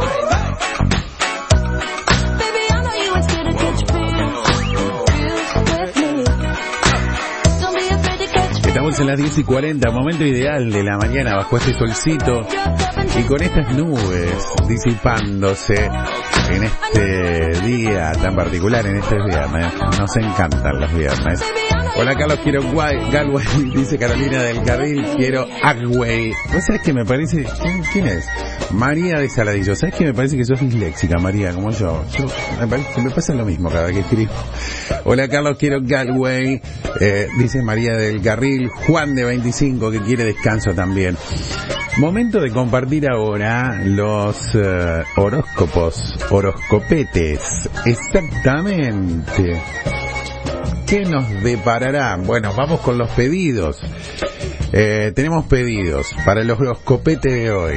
Baby, I know you ain't scared to catch feels. Feels with me. Don't be afraid to catch feels. Estamos en las diez y cuarenta, momento ideal de la mañana bajo este solcito y con estas nubes disipándose en este día tan particular, en este viernes. Nos encantan los viernes. Hola Carlos, quiero Guay, Galway, dice Carolina del Carril, quiero Agway. ¿Vos sabés que me parece? ¿Quién, quién es? María de Saladillo. ¿Sabés que me parece que sos disléxica, María, como yo? Yo me parece que me pasa lo mismo cada vez que escribo. Hola Carlos, quiero Galway, eh, dice María del Carril. Juan de veinticinco que quiere descanso también. Momento de compartir ahora los uh, horóscopos, horoscopetes. Exactamente. ¿Qué nos depararán? Bueno, vamos con los pedidos. Eh, tenemos pedidos para el horoscopete de hoy.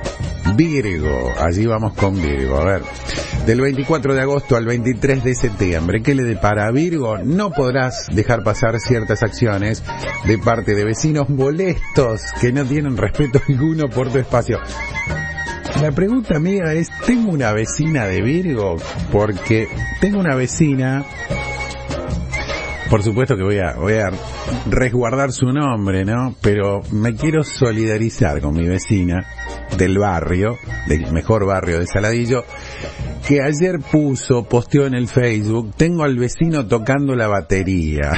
Virgo, allí vamos con Virgo. A ver, del veinticuatro de agosto al veintitrés de septiembre, ¿qué le depara a Virgo? No podrás dejar pasar ciertas acciones de parte de vecinos molestos que no tienen respeto alguno por tu espacio. La pregunta mía es, ¿tengo una vecina de Virgo? Porque tengo una vecina... Por supuesto que voy a, voy a resguardar su nombre, ¿no? Pero me quiero solidarizar con mi vecina del barrio, del mejor barrio de Saladillo, que ayer puso, posteó en el Facebook, tengo al vecino tocando la batería.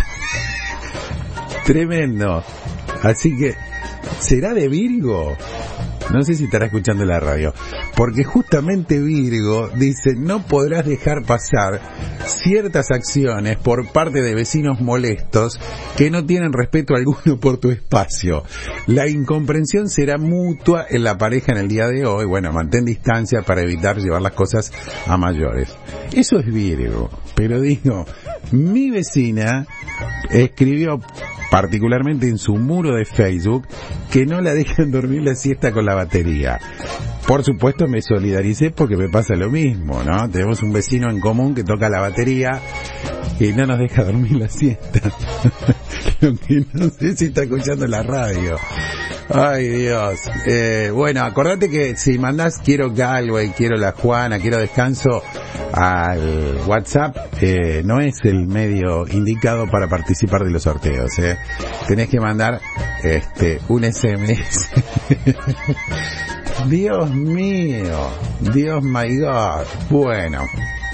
Tremendo. Así que, ¿será de Virgo? No sé si estará escuchando la radio, porque justamente Virgo dice, no podrás dejar pasar ciertas acciones por parte de vecinos molestos que no tienen respeto alguno por tu espacio. La incomprensión será mutua en la pareja en el día de hoy. Bueno, mantén distancia para evitar llevar las cosas a mayores. Eso es Virgo, pero digo, mi vecina escribió particularmente en su muro de Facebook, que no la dejan dormir la siesta con la batería. Por supuesto me solidaricé porque me pasa lo mismo, ¿no? Tenemos un vecino en común que toca la batería y no nos deja dormir la siesta. Lo que no sé si está escuchando la radio. Ay Dios. Eh, bueno, acordate que si mandás quiero Galway, quiero la Juana, quiero descanso al WhatsApp, eh, no es el medio indicado para participar de los sorteos, eh. Tenés que mandar este un S M S. Dios mío. Dios my God. Bueno.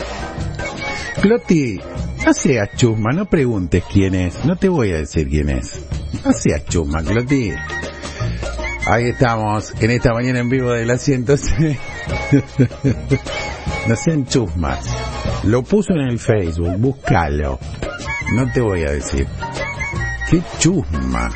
Cloti, no seas chusma, no preguntes quién es. No te voy a decir quién es. No seas chusma, Cloti. Ahí estamos, en esta mañana en vivo de la ciento seis. No sean chusmas. Lo puso en el Facebook, búscalo. No te voy a decir. ¡Qué chusma!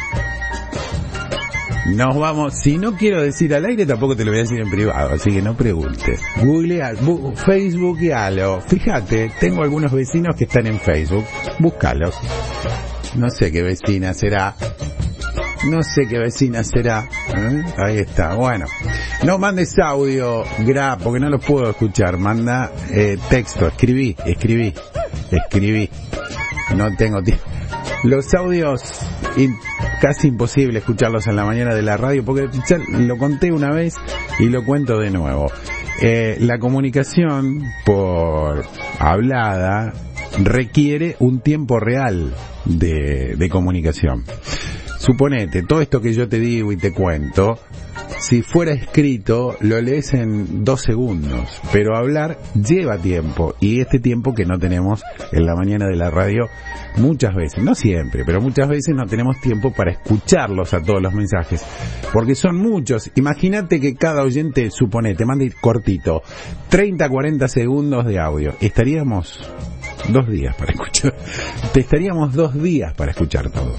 Nos vamos. Si no quiero decir al aire, tampoco te lo voy a decir en privado, así que no preguntes. Googlea, bu- Facebookealo. Fíjate, tengo algunos vecinos que están en Facebook. Búscalos. No sé qué vecina será. No sé qué vecina será. ¿Eh? Ahí está. Bueno, no mandes audio, gra, porque no lo puedo escuchar. Manda eh, texto. Escribí, escribí, escribí. No tengo tiempo. Los audios, in, casi imposible escucharlos en la mañana de la radio, porque ya lo conté una vez y lo cuento de nuevo. Eh, la comunicación por hablada requiere un tiempo real de, de comunicación. Suponete, todo esto que yo te digo y te cuento, si fuera escrito, lo lees en dos segundos, pero hablar lleva tiempo, y este tiempo que no tenemos en la mañana de la radio muchas veces, no siempre, pero muchas veces no tenemos tiempo para escucharlos a todos los mensajes, porque son muchos. Imagínate que cada oyente, suponete, mande cortito, treinta a cuarenta segundos de audio, estaríamos dos días para escuchar, te estaríamos dos días para escuchar todo.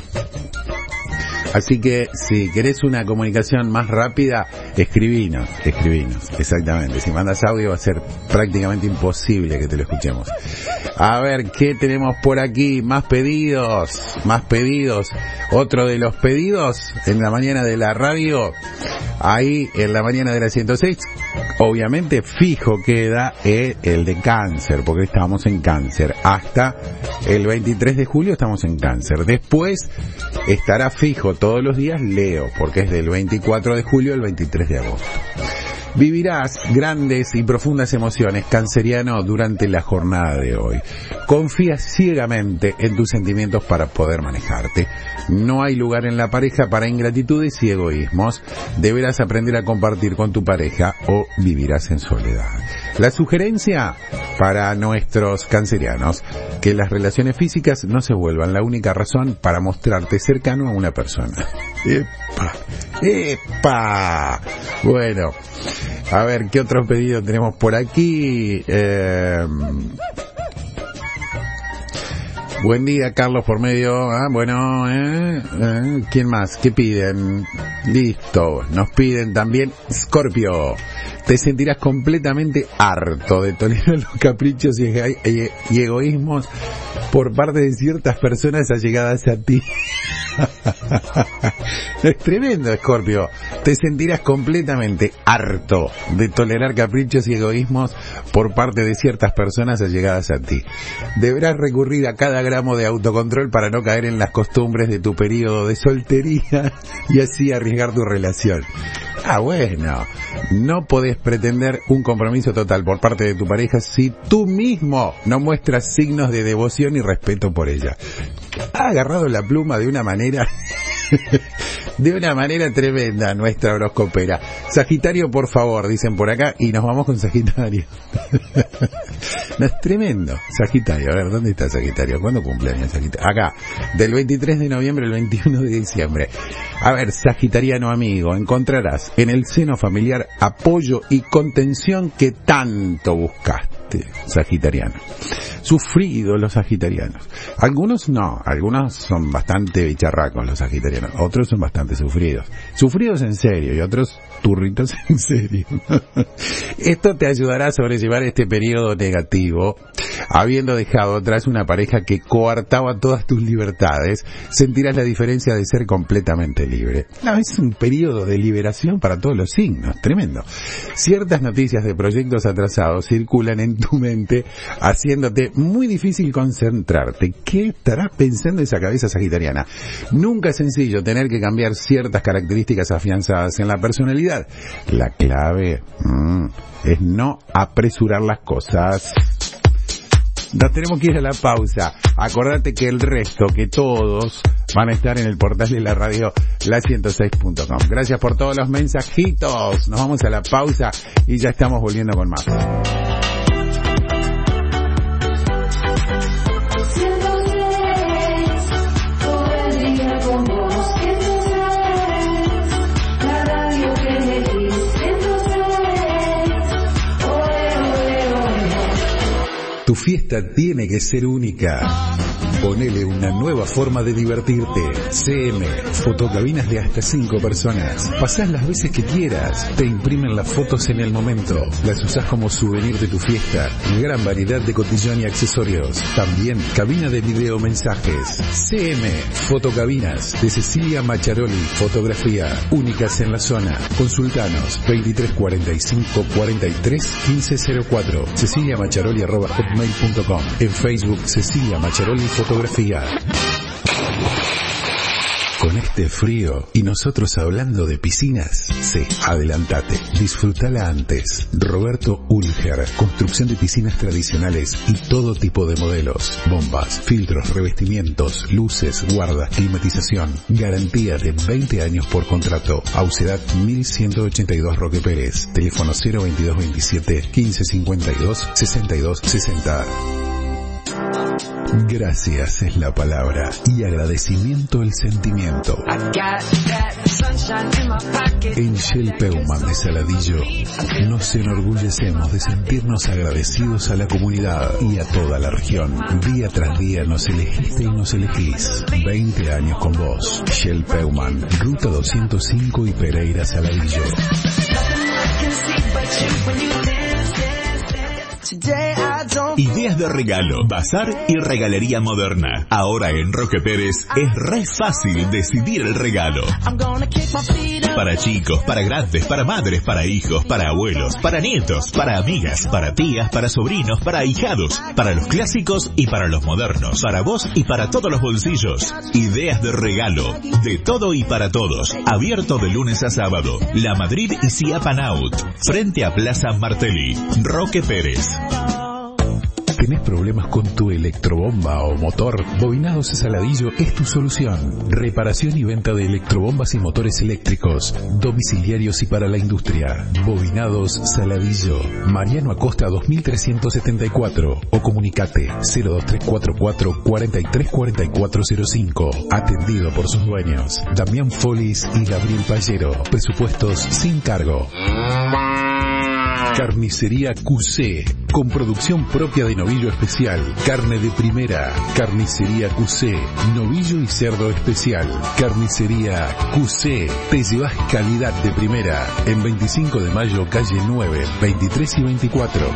Así que si querés una comunicación más rápida, escribinos, escribinos, exactamente. Si mandas audio va a ser prácticamente imposible que te lo escuchemos. A ver, ¿qué tenemos por aquí? Más pedidos, más pedidos. Otro de los pedidos en la mañana de la radio, ahí en la mañana de la ciento seis, obviamente fijo queda eh, el de cáncer, porque estamos en cáncer. Hasta el veintitrés de julio estamos en cáncer. Después estará fijo todos los días Leo, porque es del veinticuatro de julio al veintitrés de agosto. Vivirás grandes y profundas emociones, canceriano, durante la jornada de hoy. Confía ciegamente en tus sentimientos para poder manejarte. No hay lugar en la pareja para ingratitudes y egoísmos. Deberás aprender a compartir con tu pareja o vivirás en soledad. La sugerencia para nuestros cancerianos: que las relaciones físicas no se vuelvan la única razón para mostrarte cercano a una persona. ¡Epa! ¡Epa! Bueno, a ver, ¿qué otros pedidos tenemos por aquí? Eh... Buen día, Carlos, por medio. Ah, bueno, eh, eh, ¿quién más? ¿Qué piden? Listo. Nos piden también Scorpio. Te sentirás completamente harto de tolerar los caprichos y, y, y egoísmos por parte de ciertas personas allegadas a ti. Es tremendo, Scorpio. Te sentirás completamente harto de tolerar caprichos y egoísmos por parte de ciertas personas allegadas a ti. Deberás recurrir a cada gramo de autocontrol para no caer en las costumbres de tu periodo de soltería y así arriesgar tu relación. Ah, bueno, no podés pretender un compromiso total por parte de tu pareja si tú mismo no muestras signos de devoción y respeto por ella. Ha agarrado la pluma de una manera, de una manera tremenda nuestra horoscopera. Sagitario, por favor, dicen por acá, y nos vamos con Sagitario. No, es tremendo. Sagitario, a ver, ¿dónde está Sagitario? ¿Cuándo cumpleaños Sagitario? Acá, del veintitrés de noviembre al veintiuno de diciembre. A ver, Sagitariano amigo, encontrarás en el seno familiar apoyo y contención que tanto buscaste, Sagitariano. Sufridos los sagitarianos. Algunos no, algunos son bastante bicharracos los sagitarianos, otros son bastante sufridos. Sufridos en serio y otros turritos en serio. Esto te ayudará a sobrellevar este periodo negativo. Habiendo dejado atrás una pareja que coartaba todas tus libertades, sentirás la diferencia de ser completamente libre. No, es un periodo de liberación para todos los signos, tremendo. Ciertas noticias de proyectos atrasados circulan en tu mente, haciéndote muy difícil concentrarte. ¿Qué estarás pensando esa cabeza sagitariana? Nunca es sencillo tener que cambiar ciertas características afianzadas en la personalidad. La clave mmm, es no apresurar las cosas. Nos tenemos que ir a la pausa. Acordate que el resto, que todos van a estar en el portal de la radio la ciento seis punto com. Gracias por todos los mensajitos. Nos vamos a la pausa y ya estamos volviendo con más. Tu fiesta tiene que ser única. Ponele una nueva forma de divertirte. C M, fotocabinas de hasta cinco personas. Pasás las veces que quieras. Te imprimen las fotos en el momento. Las usás como souvenir de tu fiesta. Gran variedad de cotillón y accesorios. También cabina de video mensajes. C M, fotocabinas de Cecilia Macharoli, fotografía. Únicas en la zona. Consultanos veintitrés cuarenta y cinco cuarenta y tres quince cero cuatro. Cecilia Macharoli arroba hotmail punto com. En Facebook Cecilia Macharoli Fotografía. Con este frío y nosotros hablando de piscinas, sí, adelantate, disfrútala antes. Roberto Ulger, construcción de piscinas tradicionales y todo tipo de modelos, bombas, filtros, revestimientos, luces, guardas, climatización, garantía de veinte años por contrato. Aucedad mil ciento ochenta y dos Roque Pérez, teléfono cero veintidós veintisiete quince cincuenta y dos sesenta y dos sesenta. Gracias es la palabra y agradecimiento el sentimiento. En Shell Peuman de Saladillo nos enorgullecemos de sentirnos agradecidos a la comunidad y a toda la región. Día tras día nos elegiste y nos elegís. veinte años con vos. Shell Peuman, Ruta doscientos cinco y Pereira Saladillo. Ideas de regalo, bazar y regalería moderna. Ahora en Roque Pérez es re fácil decidir el regalo. Para chicos, para grandes, para madres, para hijos, para abuelos, para nietos, para amigas, para tías, para sobrinos, para ahijados, para los clásicos y para los modernos, para vos y para todos los bolsillos. Ideas de regalo, de todo y para todos. Abierto de lunes a sábado. La Madrid y Siapanaut, frente a Plaza Martelli. Roque Pérez. ¿Tenés problemas con tu electrobomba o motor? Bobinados Saladillo es tu solución. Reparación y venta de electrobombas y motores eléctricos, domiciliarios y para la industria. Bobinados Saladillo, Mariano Acosta dos mil trescientos setenta y cuatro o comunicate cero dos tres cuatro cuatro cuarenta y tres cuarenta y cuatro cero cinco. Atendido por sus dueños, Damián Folis y Gabriel Pallero. Presupuestos sin cargo. Carnicería Q C, con producción propia de novillo especial, carne de primera. Carnicería Q C, novillo y cerdo especial. Carnicería Q C, te llevas calidad de primera. En veinticinco de mayo, calle nueve, veintitrés y veinticuatro.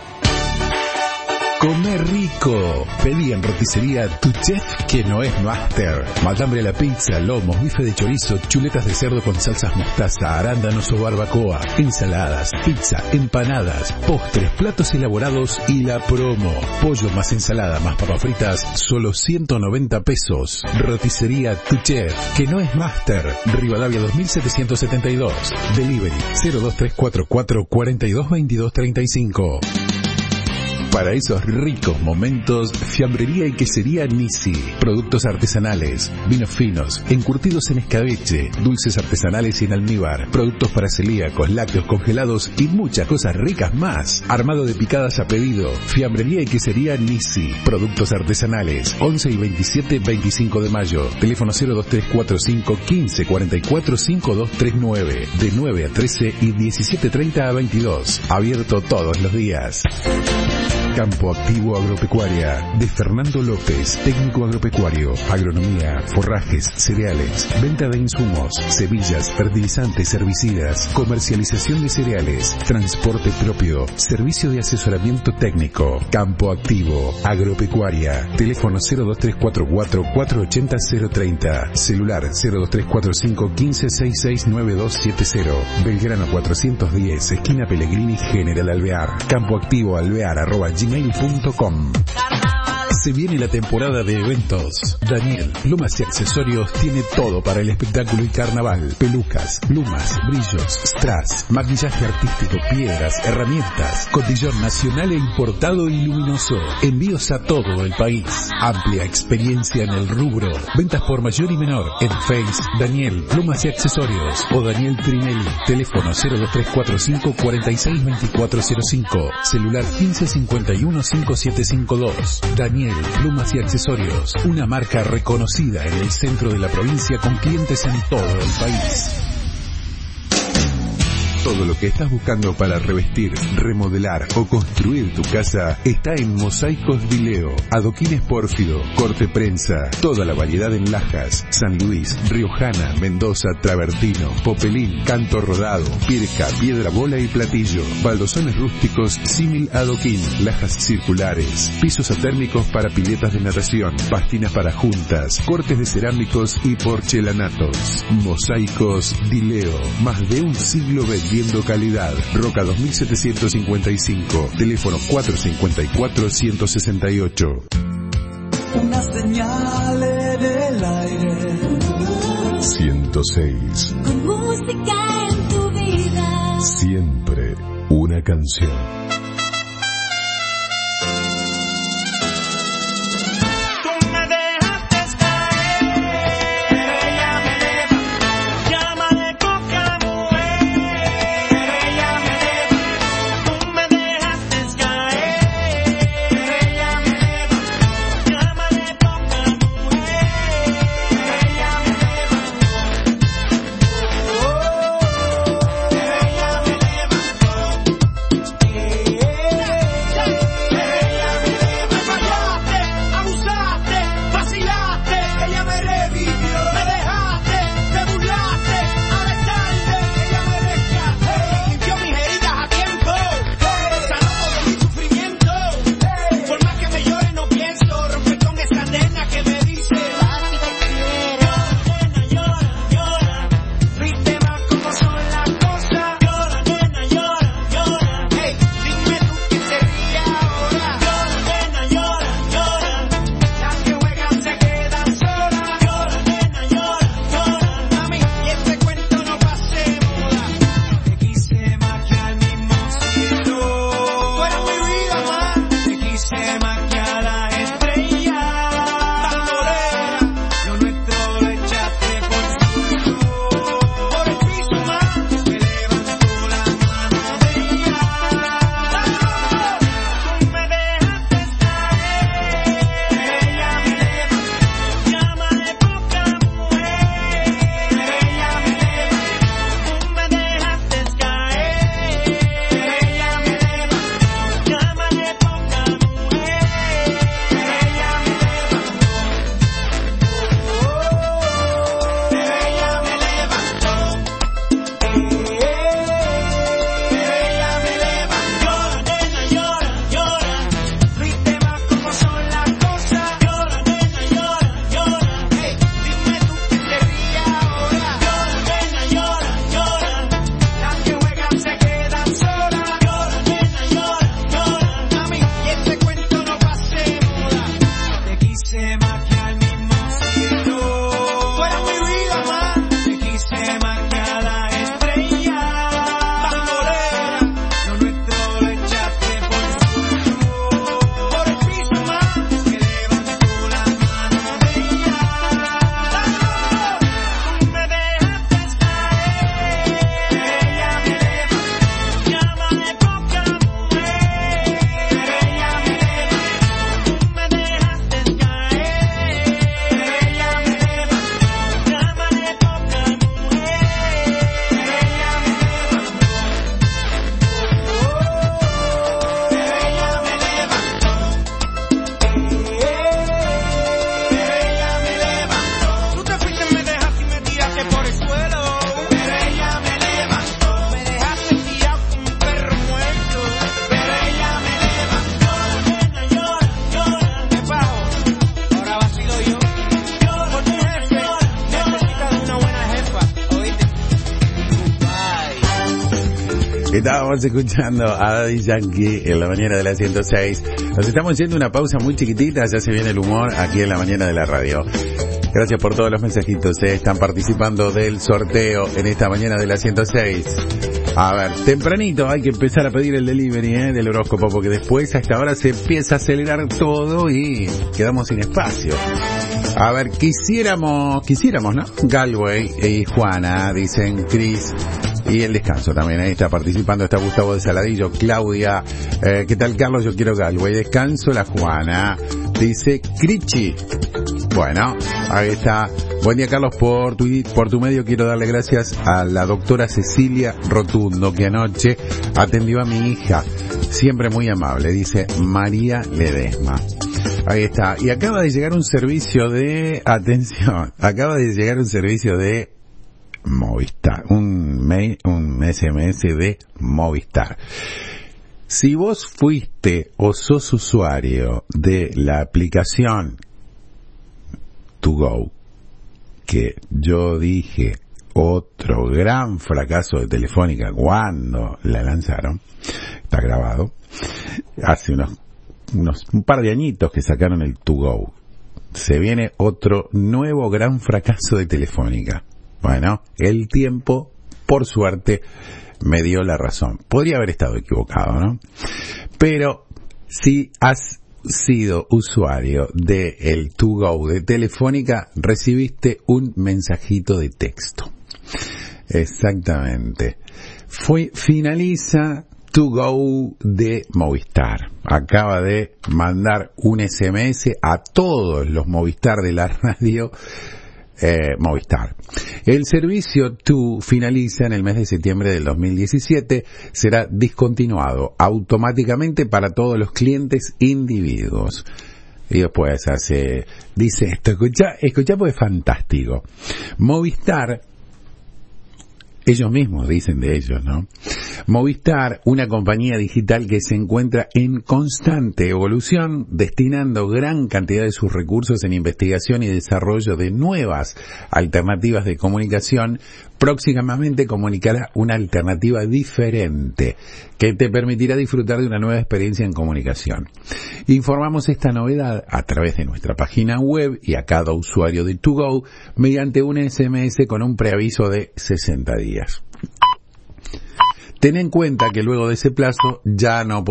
Comer rico. Pedí en roticería Tu Chef, que no es master. Matambre a la pizza, lomos, bife de chorizo, chuletas de cerdo con salsas mostaza, arándanos o barbacoa, ensaladas, pizza, empanadas, postres, platos elaborados y la promo. Pollo más ensalada más papas fritas, solo ciento noventa pesos. Roticería Tu Chef, que no es master. Rivadavia dos mil setecientos setenta y dos. Delivery cero dos tres cuatro cuatro cuarenta y dos veintidós treinta y cinco. Para esos ricos momentos, fiambrería y quesería Nisi. Productos artesanales, vinos finos, encurtidos en escabeche, dulces artesanales y en almíbar, productos para celíacos, lácteos congelados y muchas cosas ricas más. Armado de picadas a pedido. Fiambrería y quesería Nisi. Productos artesanales. once y veintisiete, veinticinco de mayo. Teléfono cero dos tres cuatro cinco quince cuarenta y cuatro cincuenta y dos treinta y nueve. De nueve a trece y diecisiete treinta a veintidós. Abierto todos los días. Campo Activo Agropecuaria, de Fernando López, técnico agropecuario, agronomía, forrajes, cereales, venta de insumos, semillas, fertilizantes, herbicidas, comercialización de cereales, transporte propio, servicio de asesoramiento técnico. Campo Activo Agropecuaria, teléfono cero dos tres cuatro cuatro cuatro ocho cero cero treinta, celular cero dos tres cuatro cinco quince sesenta y seis noventa y dos setenta, Belgrano cuatrocientos diez, esquina Pellegrini, General Alvear. Campo Activo Alvear arroba gmail punto com. Se viene la temporada de eventos. Daniel Plumas y Accesorios tiene todo para el espectáculo y carnaval. Pelucas, plumas, brillos, strass, maquillaje artístico, piedras, herramientas, cotillón nacional e importado y luminoso. Envíos a todo el país. Amplia experiencia en el rubro. Ventas por mayor y menor. En Face, Daniel Plumas y Accesorios o Daniel Trinelli. Teléfono cero dos tres cuatro cinco cuatro seis dos cuatro cero cinco. Celular quince cincuenta y uno cincuenta y siete cincuenta y dos. Daniel Plumas y Accesorios. Una marca reconocida en el centro de la provincia con clientes en todo el país. Todo lo que estás buscando para revestir, remodelar o construir tu casa está en Mosaicos Dileo. Adoquines pórfido, corte prensa, toda la variedad en lajas, San Luis, Riojana, Mendoza, Travertino, Popelín, canto rodado, pirca, piedra bola y platillo, baldosones rústicos, símil adoquín, lajas circulares, pisos atérmicos para piletas de natación, pastinas para juntas, cortes de cerámicos y porcelanatos. Mosaicos Dileo, más de un siglo vendiendo calidad. Roca dos mil setecientos cincuenta y cinco, teléfono cuatro cinco cuatro, uno seis ocho. Una señal en el aire. ciento seis. Con música en tu vida. Siempre una canción. Yeah. Estábamos escuchando a Daddy Yankee en la mañana de la ciento seis. Nos estamos yendo una pausa muy chiquitita, ya se viene el humor aquí en la mañana de la radio. Gracias por todos los mensajitos, ¿eh? Están participando del sorteo en esta mañana de la ciento seis. A ver, tempranito hay que empezar a pedir el delivery, ¿eh? Del horóscopo, porque después a esta hora se empieza a acelerar todo y quedamos sin espacio. A ver, quisiéramos, quisiéramos, ¿no? Galway y Juana, dicen Chris. Y el descanso también, ahí está participando, está Gustavo de Saladillo, Claudia, eh, ¿qué tal Carlos? Yo quiero Galway, descanso la Juana, dice Crichi. Bueno, ahí está. Buen día Carlos, por tu, por tu medio quiero darle gracias a la doctora Cecilia Rotundo, que anoche atendió a mi hija, siempre muy amable, dice María Ledesma. Ahí está, y acaba de llegar un servicio de, atención, acaba de llegar un servicio de Movistar, un mail, un S M S de Movistar. Si vos fuiste o sos usuario de la aplicación To Go, que yo dije otro gran fracaso de Telefónica cuando la lanzaron, está grabado, hace unos, unos un par de añitos que sacaron el To Go, se viene otro nuevo gran fracaso de Telefónica. Bueno, el tiempo, por suerte, me dio la razón. Podría haber estado equivocado, ¿no? Pero si has sido usuario de el To Go de Telefónica, recibiste un mensajito de texto. Exactamente. Fue, finaliza To Go de Movistar. Acaba de mandar un S M S a todos los Movistar de la radio. Eh, Movistar. El servicio To finaliza en el mes de septiembre del dos mil diecisiete, será discontinuado automáticamente para todos los clientes individuos. Y después hace, dice esto, escucha, escucha porque es fantástico. Movistar, ellos mismos dicen de ellos, ¿no? Movistar, una compañía digital que se encuentra en constante evolución, destinando gran cantidad de sus recursos en investigación y desarrollo de nuevas alternativas de comunicación, próximamente comunicará una alternativa diferente que te permitirá disfrutar de una nueva experiencia en comunicación. Informamos esta novedad a través de nuestra página web y a cada usuario de To Go mediante un S M S con un preaviso de sesenta días. Ten en cuenta que luego de ese plazo ya no